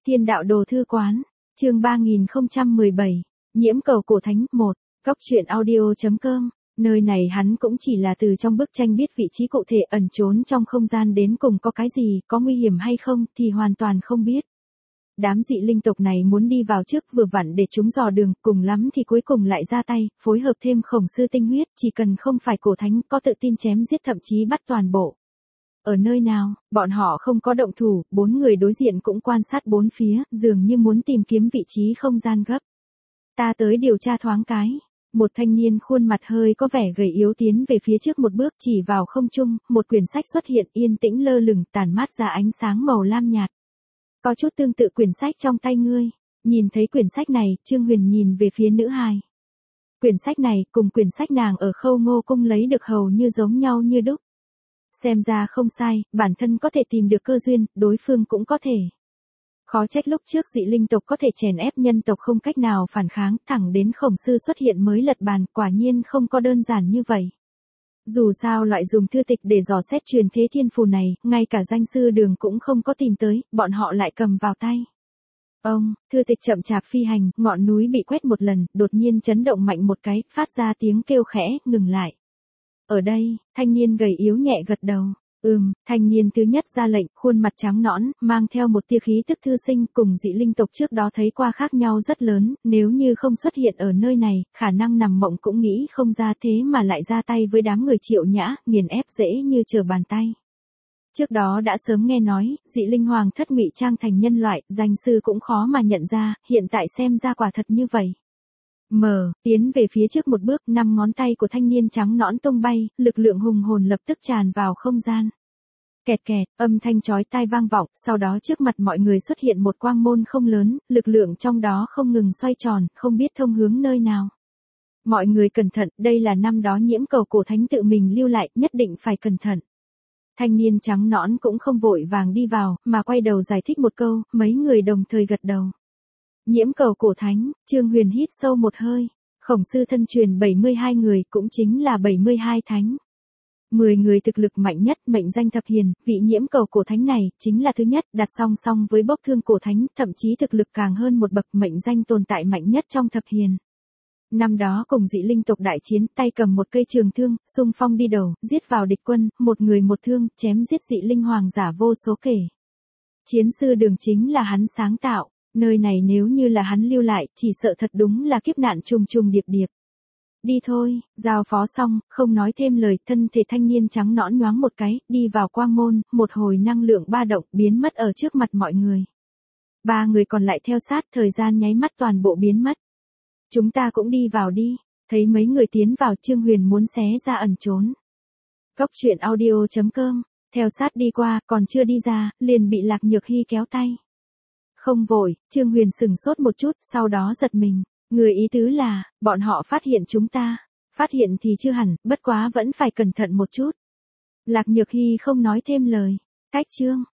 Thiên đạo đồ thư quán, chương 3017, nhiễm cầu cổ thánh 1, góc truyện audio.com, nơi này hắn cũng chỉ là từ trong bức tranh biết vị trí cụ thể ẩn trốn trong không gian đến cùng có cái gì, có nguy hiểm hay không thì hoàn toàn không biết. Đám dị linh tộc này muốn đi vào trước vừa vặn để chúng dò đường, cùng lắm thì cuối cùng lại ra tay, phối hợp thêm khổng sư tinh huyết, chỉ cần không phải cổ thánh có tự tin chém giết thậm chí bắt toàn bộ. Ở nơi nào, bọn họ không có động thủ, bốn người đối diện cũng quan sát bốn phía, dường như muốn tìm kiếm vị trí không gian gấp. Ta tới điều tra thoáng cái. Một thanh niên khuôn mặt hơi có vẻ gầy yếu tiến về phía trước một bước, chỉ vào không trung, một quyển sách xuất hiện yên tĩnh lơ lửng tản mát ra ánh sáng màu lam nhạt. Có chút tương tự quyển sách trong tay ngươi. Nhìn thấy quyển sách này, Trương Huyền nhìn về phía nữ hài. Quyển sách này cùng quyển sách nàng ở Khâu Ngô Cung lấy được hầu như giống nhau như đúc. Xem ra không sai, bản thân có thể tìm được cơ duyên, đối phương cũng có thể. Khó trách lúc trước dị linh tộc có thể chèn ép nhân tộc không cách nào phản kháng, thẳng đến khổng sư xuất hiện mới lật bàn, quả nhiên không có đơn giản như vậy. Dù sao loại dùng thư tịch để dò xét truyền thế thiên phù này, ngay cả danh sư đường cũng không có tìm tới, bọn họ lại cầm vào tay. Thư tịch chậm chạp phi hành, ngọn núi bị quét một lần, đột nhiên chấn động mạnh một cái, phát ra tiếng kêu khẽ, ngừng lại. Ở đây, thanh niên gầy yếu nhẹ gật đầu. Thanh niên thứ nhất ra lệnh, khuôn mặt trắng nõn, mang theo một tia khí tức thư sinh, cùng dị linh tộc trước đó thấy qua khác nhau rất lớn, nếu như không xuất hiện ở nơi này, khả năng nằm mộng cũng nghĩ không ra thế mà lại ra tay với đám người Triệu Nhã, nghiền ép dễ như trở bàn tay. Trước đó đã sớm nghe nói, dị linh hoàng thất ngụy trang thành nhân loại, danh sư cũng khó mà nhận ra, hiện tại xem ra quả thật như vậy. Tiến về phía trước một bước, 5 ngón tay của thanh niên trắng nõn tung bay, lực lượng hùng hồn lập tức tràn vào không gian. Kẹt kẹt, âm thanh chói tai vang vọng, sau đó trước mặt mọi người xuất hiện một quang môn không lớn, lực lượng trong đó không ngừng xoay tròn, không biết thông hướng nơi nào. Mọi người cẩn thận, đây là năm đó nhiễm cầu cổ thánh tự mình lưu lại, nhất định phải cẩn thận. Thanh niên trắng nõn cũng không vội vàng đi vào, mà quay đầu giải thích một câu, mấy người đồng thời gật đầu. Nhiễm cầu cổ thánh, Trương Huyền hít sâu một hơi, khổng sư thân truyền 72 người cũng chính là 72 thánh. 10 người thực lực mạnh nhất, mệnh danh thập hiền, vị nhiễm cầu cổ thánh này, chính là thứ nhất, đặt song song với bốc thương cổ thánh, thậm chí thực lực càng hơn một bậc, mệnh danh tồn tại mạnh nhất trong thập hiền. Năm đó cùng dị linh tộc đại chiến, tay cầm một cây trường thương, xung phong đi đầu, giết vào địch quân, một người một thương, chém giết dị linh hoàng giả vô số kể. Chiến sư đường chính là hắn sáng tạo. Nơi này nếu như là hắn lưu lại, chỉ sợ thật đúng là kiếp nạn trùng trùng điệp điệp. Đi thôi, giao phó xong, không nói thêm lời, thân thể thanh niên trắng nõn nhoáng một cái, đi vào quang môn, một hồi năng lượng ba động, biến mất ở trước mặt mọi người. 3 người còn lại theo sát, thời gian nháy mắt toàn bộ biến mất. Chúng ta cũng đi vào đi, thấy mấy người tiến vào, Trương Huyền muốn xé ra ẩn trốn. Góc truyện audio.com, theo sát đi qua, còn chưa đi ra, liền bị Lạc Nhược Hy kéo tay. Không vội, Trương Huyền sửng sốt một chút, sau đó giật mình. Người ý tứ là, bọn họ phát hiện chúng ta. Phát hiện thì chưa hẳn, bất quá vẫn phải cẩn thận một chút. Lạc Nhược Hy không nói thêm lời. Cách chương,